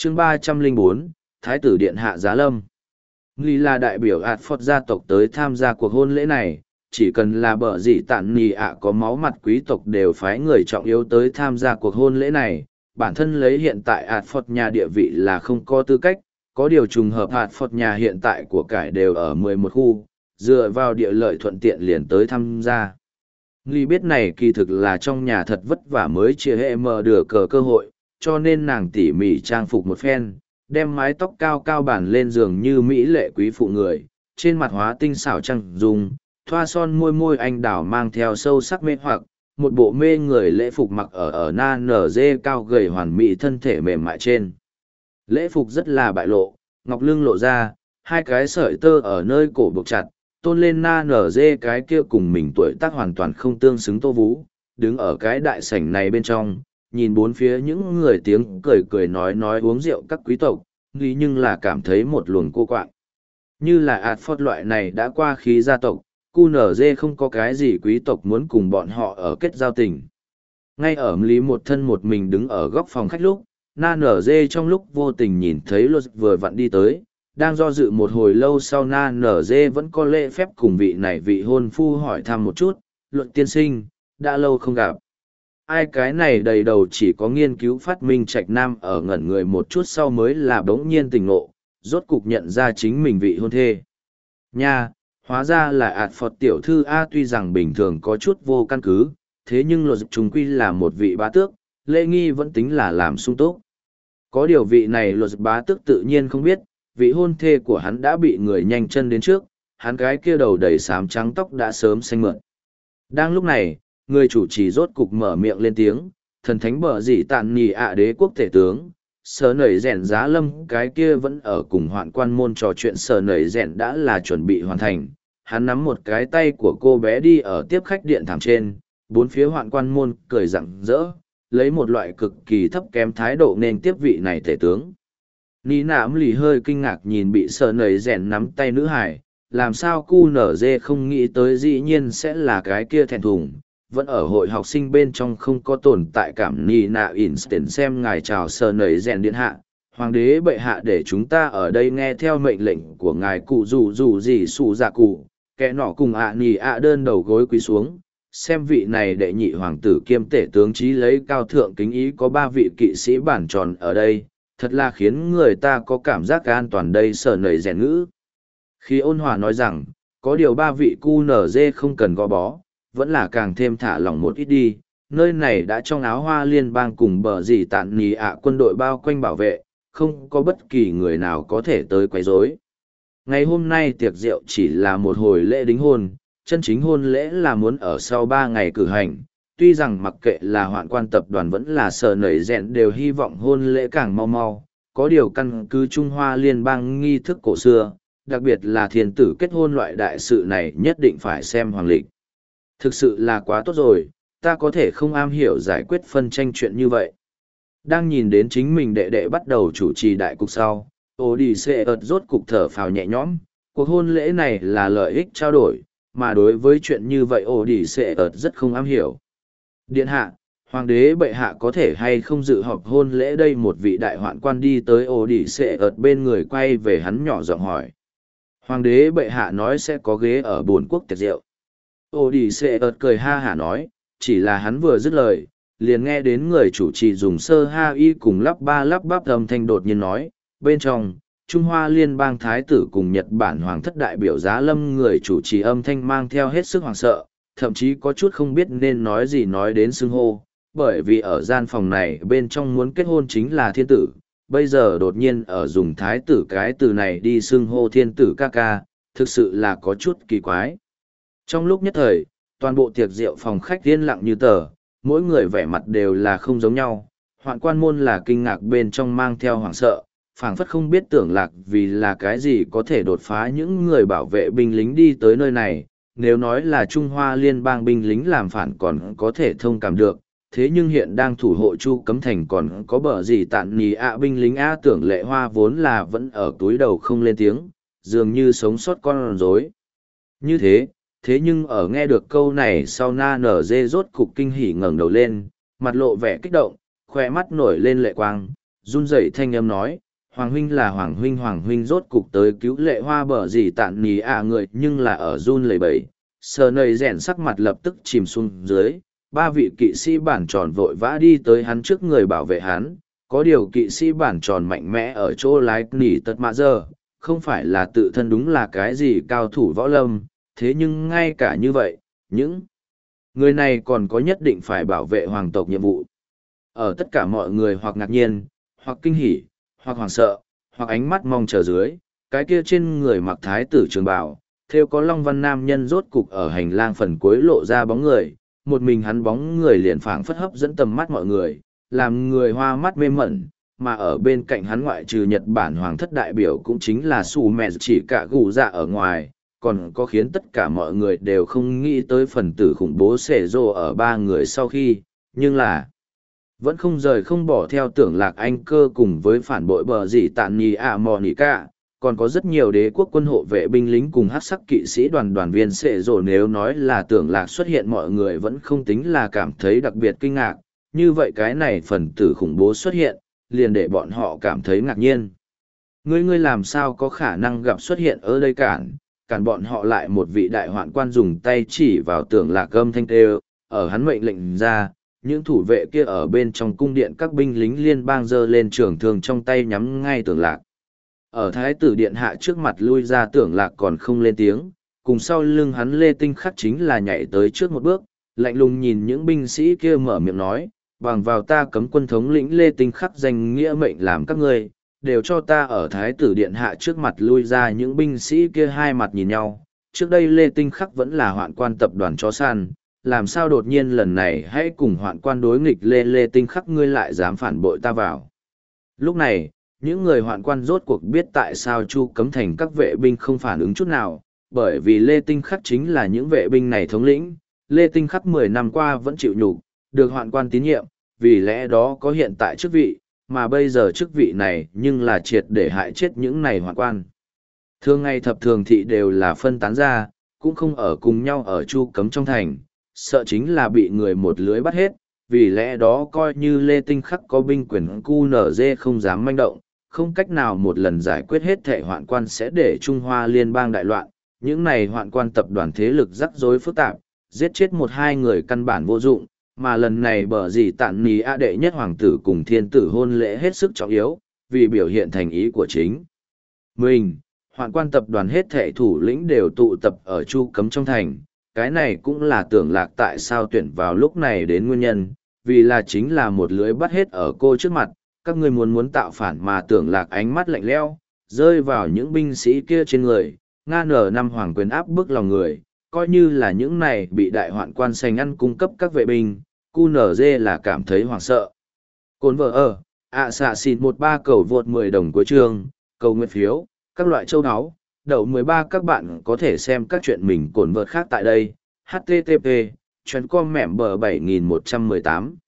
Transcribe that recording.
chương 304, Thái tử Điện Hạ Giá Lâm. Lý là đại biểu ạt phật gia tộc tới tham gia cuộc hôn lễ này, chỉ cần là bờ dị tản nì ạ có máu mặt quý tộc đều phái người trọng yếu tới tham gia cuộc hôn lễ này. Bản thân lấy hiện tại ạt phật nhà địa vị là không có tư cách, có điều trùng hợp ạt phật nhà hiện tại của cải đều ở 11 khu, dựa vào địa lợi thuận tiện liền tới tham gia. Lý biết này kỳ thực là trong nhà thật vất vả mới chia hệ mở được cơ hội, cho nên nàng tỉ mỉ trang phục một phen, đem mái tóc cao cao bản lên giường như mỹ lệ quý phụ người, trên mặt hóa tinh xảo trăng dùng, thoa son môi môi anh đào mang theo sâu sắc mê hoặc, một bộ mê người lễ phục mặc ở na nở dê cao gầy hoàn mỹ thân thể mềm mại trên. Lễ phục rất là bại lộ, ngọc lưng lộ ra, hai cái sợi tơ ở nơi cổ buộc chặt, tôn lên na nở dê cái kia cùng mình tuổi tác hoàn toàn không tương xứng tô vú, đứng ở cái đại sảnh này bên trong, nhìn bốn phía những người tiếng cười cười nói uống rượu các quý tộc, nghĩ nhưng là cảm thấy một luồng cô quạng. Như là ạt phót loại này đã qua khí gia tộc, QNZ không có cái gì quý tộc muốn cùng bọn họ ở kết giao tình. Ngay ở lý một thân một mình đứng ở góc phòng khách lúc, na nở dê trong lúc vô tình nhìn thấy luật vừa vặn đi tới, đang do dự một hồi lâu sau na nở dê vẫn có lễ phép cùng vị này vị hôn phu hỏi thăm một chút, luận tiên sinh, đã lâu không gặp. Ai cái này đầy đầu chỉ có nghiên cứu phát minh trạch nam ở ngẩn người một chút sau mới là bỗng nhiên tỉnh ngộ, rốt cục nhận ra chính mình vị hôn thê. Nha, hóa ra là ạt phật tiểu thư A, tuy rằng bình thường có chút vô căn cứ, thế nhưng luật chúng quy là một vị bá tước, lễ nghi vẫn tính là làm sung túc. Có điều vị này luật bá tước tự nhiên không biết, vị hôn thê của hắn đã bị người nhanh chân đến trước, hắn cái kia đầu đầy xám trắng tóc đã sớm xanh mượn. Đang lúc này, người chủ trì rốt cục mở miệng lên tiếng, thần thánh bờ dị tàn nhì ạ đế quốc thể tướng, sở nẩy rèn Giá Lâm cái kia vẫn ở cùng hoạn quan môn trò chuyện, sở nẩy rèn đã là chuẩn bị hoàn thành. Hắn nắm một cái tay của cô bé đi ở tiếp khách điện thảm trên, bốn phía hoạn quan môn cười rặng rỡ, lấy một loại cực kỳ thấp kém thái độ nên tiếp vị này thể tướng. Ní nãm lì hơi kinh ngạc nhìn bị sở nẩy rèn nắm tay nữ hải, làm sao cu nở dê không nghĩ tới dĩ nhiên sẽ là cái kia thẹn thùng, vẫn ở hội học sinh bên trong không có tồn tại cảm. Ní nạ instant xem ngài chào sở nẩy rèn điện hạ, hoàng đế bệ hạ để chúng ta ở đây nghe theo mệnh lệnh của ngài cụ dù gì xù dạ cụ, kẻ nọ cùng ạ nì ạ đơn đầu gối quỳ xuống, xem vị này đệ nhị hoàng tử kiêm tể tướng trí lấy cao thượng kính ý, có ba vị kỵ sĩ bản tròn ở đây, thật là khiến người ta có cảm giác an toàn đây. Sở nẩy rèn ngữ khi ôn hòa nói rằng, có điều ba vị QNZ không cần gò bó, vẫn là càng thêm thả lỏng một ít đi, nơi này đã trong áo hoa liên bang cùng bờ dì tạn nì ạ quân đội bao quanh bảo vệ, không có bất kỳ người nào có thể tới quấy rối. Ngày hôm nay tiệc rượu chỉ là một hồi lễ đính hôn, chân chính hôn lễ là muốn ở sau 3 ngày cử hành. Tuy rằng mặc kệ là hoạn quan tập đoàn vẫn là sở nẩy rèn đều hy vọng hôn lễ càng mau mau, có điều căn cứ Trung Hoa liên bang nghi thức cổ xưa, đặc biệt là thiên tử kết hôn loại đại sự này nhất định phải xem hoàng lịch. Thực sự là quá tốt rồi, ta có thể không am hiểu giải quyết phân tranh chuyện như vậy. Đang nhìn đến chính mình đệ đệ bắt đầu chủ trì đại cục sau, Odyssey rốt cục thở phào nhẹ nhõm, cuộc hôn lễ này là lợi ích trao đổi, mà đối với chuyện như vậy Odyssey rất không am hiểu. Điện hạ, hoàng đế bệ hạ có thể hay không dự họp hôn lễ đây? Một vị đại hoạn quan đi tới Odyssey bên người quay về hắn nhỏ giọng hỏi. Hoàng đế bệ hạ nói sẽ có ghế ở bổn quốc tiệc rượu. Odyssey cười ha hả nói, chỉ là hắn vừa dứt lời, liền nghe đến người chủ trì dùng sơ ha y cùng lắp ba lắp bắp âm thanh đột nhiên nói, bên trong, Trung Hoa liên bang thái tử cùng Nhật Bản hoàng thất đại biểu Giá Lâm. Người chủ trì âm thanh mang theo hết sức hoảng sợ, thậm chí có chút không biết nên nói gì nói đến xưng hô, bởi vì ở gian phòng này bên trong muốn kết hôn chính là thiên tử, bây giờ đột nhiên ở dùng thái tử cái từ này đi xưng hô thiên tử ca ca, thực sự là có chút kỳ quái. Trong lúc nhất thời, toàn bộ tiệc rượu phòng khách yên lặng như tờ, mỗi người vẻ mặt đều là không giống nhau. Hoạn quan môn là kinh ngạc bên trong mang theo hoảng sợ, phảng phất không biết tưởng lạc vì là cái gì có thể đột phá những người bảo vệ binh lính đi tới nơi này. Nếu nói là Trung Hoa liên bang binh lính làm phản còn có thể thông cảm được, thế nhưng hiện đang thủ hộ Chu Cấm Thành còn có bờ gì tạn nì ạ binh lính A. Tưởng Lệ Hoa vốn là vẫn ở túi đầu không lên tiếng, dường như sống sót con rối. Như thế, thế nhưng ở nghe được câu này sau na nở dê rốt cục kinh hỉ ngẩng đầu lên, mặt lộ vẻ kích động, khoe mắt nổi lên lệ quang, run rẩy thanh âm nói, Hoàng huynh rốt cục tới cứu lệ hoa bờ gì tạn nì người nhưng là ở run lẩy bẩy. Sờ nầy rèn sắc mặt lập tức chìm xuống dưới, ba vị kỵ sĩ bản tròn vội vã đi tới hắn trước người bảo vệ hắn, có điều kỵ sĩ bản tròn mạnh mẽ ở chỗ lái nỉ tật mạ giờ, không phải là tự thân đúng là cái gì cao thủ võ lâm, thế nhưng ngay cả như vậy, những người này còn có nhất định phải bảo vệ hoàng tộc nhiệm vụ. Ở tất cả mọi người hoặc ngạc nhiên, hoặc kinh hỉ, hoặc hoảng sợ, hoặc ánh mắt mong chờ dưới, cái kia trên người mặc thái tử trường bào, theo có long văn nam nhân rốt cục ở hành lang phần cuối lộ ra bóng người, một mình hắn bóng người liền phảng phất hấp dẫn tầm mắt mọi người, làm người hoa mắt mê mẩn, mà ở bên cạnh hắn ngoại trừ Nhật Bản hoàng thất đại biểu cũng chính là Sù Mẹ chỉ cả gù dạ ở ngoài, còn có khiến tất cả mọi người đều không nghĩ tới phần tử khủng bố xẻ rô ở ba người sau khi, nhưng là vẫn không rời không bỏ theo tưởng lạc anh cơ cùng với phản bội bờ dị tạn nhì mò nỉ cả, còn có rất nhiều đế quốc quân hộ vệ binh lính cùng hát sắc kỵ sĩ đoàn viên xệ rổ. Nếu nói là tưởng lạc xuất hiện mọi người vẫn không tính là cảm thấy đặc biệt kinh ngạc, như vậy cái này phần tử khủng bố xuất hiện, liền để bọn họ cảm thấy ngạc nhiên. Ngươi làm sao có khả năng gặp xuất hiện ở đây cản bọn họ lại một vị đại hoạn quan dùng tay chỉ vào tưởng lạc âm thanh tê, ở hắn mệnh lệnh ra, những thủ vệ kia ở bên trong cung điện các binh lính liên bang giơ lên trường thương trong tay nhắm ngay tưởng lạc. Ở thái tử điện hạ trước mặt lui ra tưởng lạc còn không lên tiếng, cùng sau lưng hắn Lê Tinh Khắc chính là nhảy tới trước một bước, lạnh lùng nhìn những binh sĩ kia mở miệng nói, bằng vào ta cấm quân thống lĩnh Lê Tinh Khắc danh nghĩa mệnh làm các ngươi, đều cho ta ở thái tử điện hạ trước mặt lui ra. Những binh sĩ kia hai mặt nhìn nhau, trước đây Lê Tinh Khắc vẫn là hoạn quan tập đoàn chó săn, làm sao đột nhiên lần này hãy cùng hoạn quan đối nghịch Lê Tinh Khắc ngươi lại dám phản bội ta vào. Lúc này, những người hoạn quan rốt cuộc biết tại sao Chu Cấm Thành các vệ binh không phản ứng chút nào, bởi vì Lê Tinh Khắc chính là những vệ binh này thống lĩnh. Lê Tinh Khắc 10 năm qua vẫn chịu nhục, được hoạn quan tín nhiệm, vì lẽ đó có hiện tại chức vị, mà bây giờ chức vị này nhưng là triệt để hại chết những này hoạn quan. Thường ngày thập thường thị đều là phân tán ra, cũng không ở cùng nhau ở Chu Cấm trong thành, sợ chính là bị người một lưới bắt hết, vì lẽ đó coi như Lê Tinh Khắc có binh quyền QNZ không dám manh động, không cách nào một lần giải quyết hết thể hoạn quan sẽ để Trung Hoa liên bang đại loạn. Những này hoạn quan tập đoàn thế lực rắc rối phức tạp, giết chết một hai người căn bản vô dụng, mà lần này bở gì tạn nì đệ nhất hoàng tử cùng thiên tử hôn lễ hết sức trọng yếu, vì biểu hiện thành ý của chính mình. Hoạn quan tập đoàn hết thể thủ lĩnh đều tụ tập ở Chu Cấm trong thành, cái này cũng là tưởng lạc tại sao tuyển vào lúc này đến nguyên nhân, vì là chính là một lưới bắt hết ở cô trước mặt. Các ngươi muốn tạo phản mà tưởng lạc ánh mắt lạnh lẽo rơi vào những binh sĩ kia trên người, N5 hoàng quyền áp bức lòng người, coi như là những này bị đại hoạn quan sành ăn cung cấp các vệ binh, QNZ là cảm thấy hoảng sợ. Cồn vợ ở, xạ xịt 13 cầu vượt 10 đồng cuối chương, cầu nguyện phiếu, các loại châu áo, đậu 13 các bạn có thể xem các chuyện mình cồn vợt khác tại đây, http://com mẻm bờ 7118.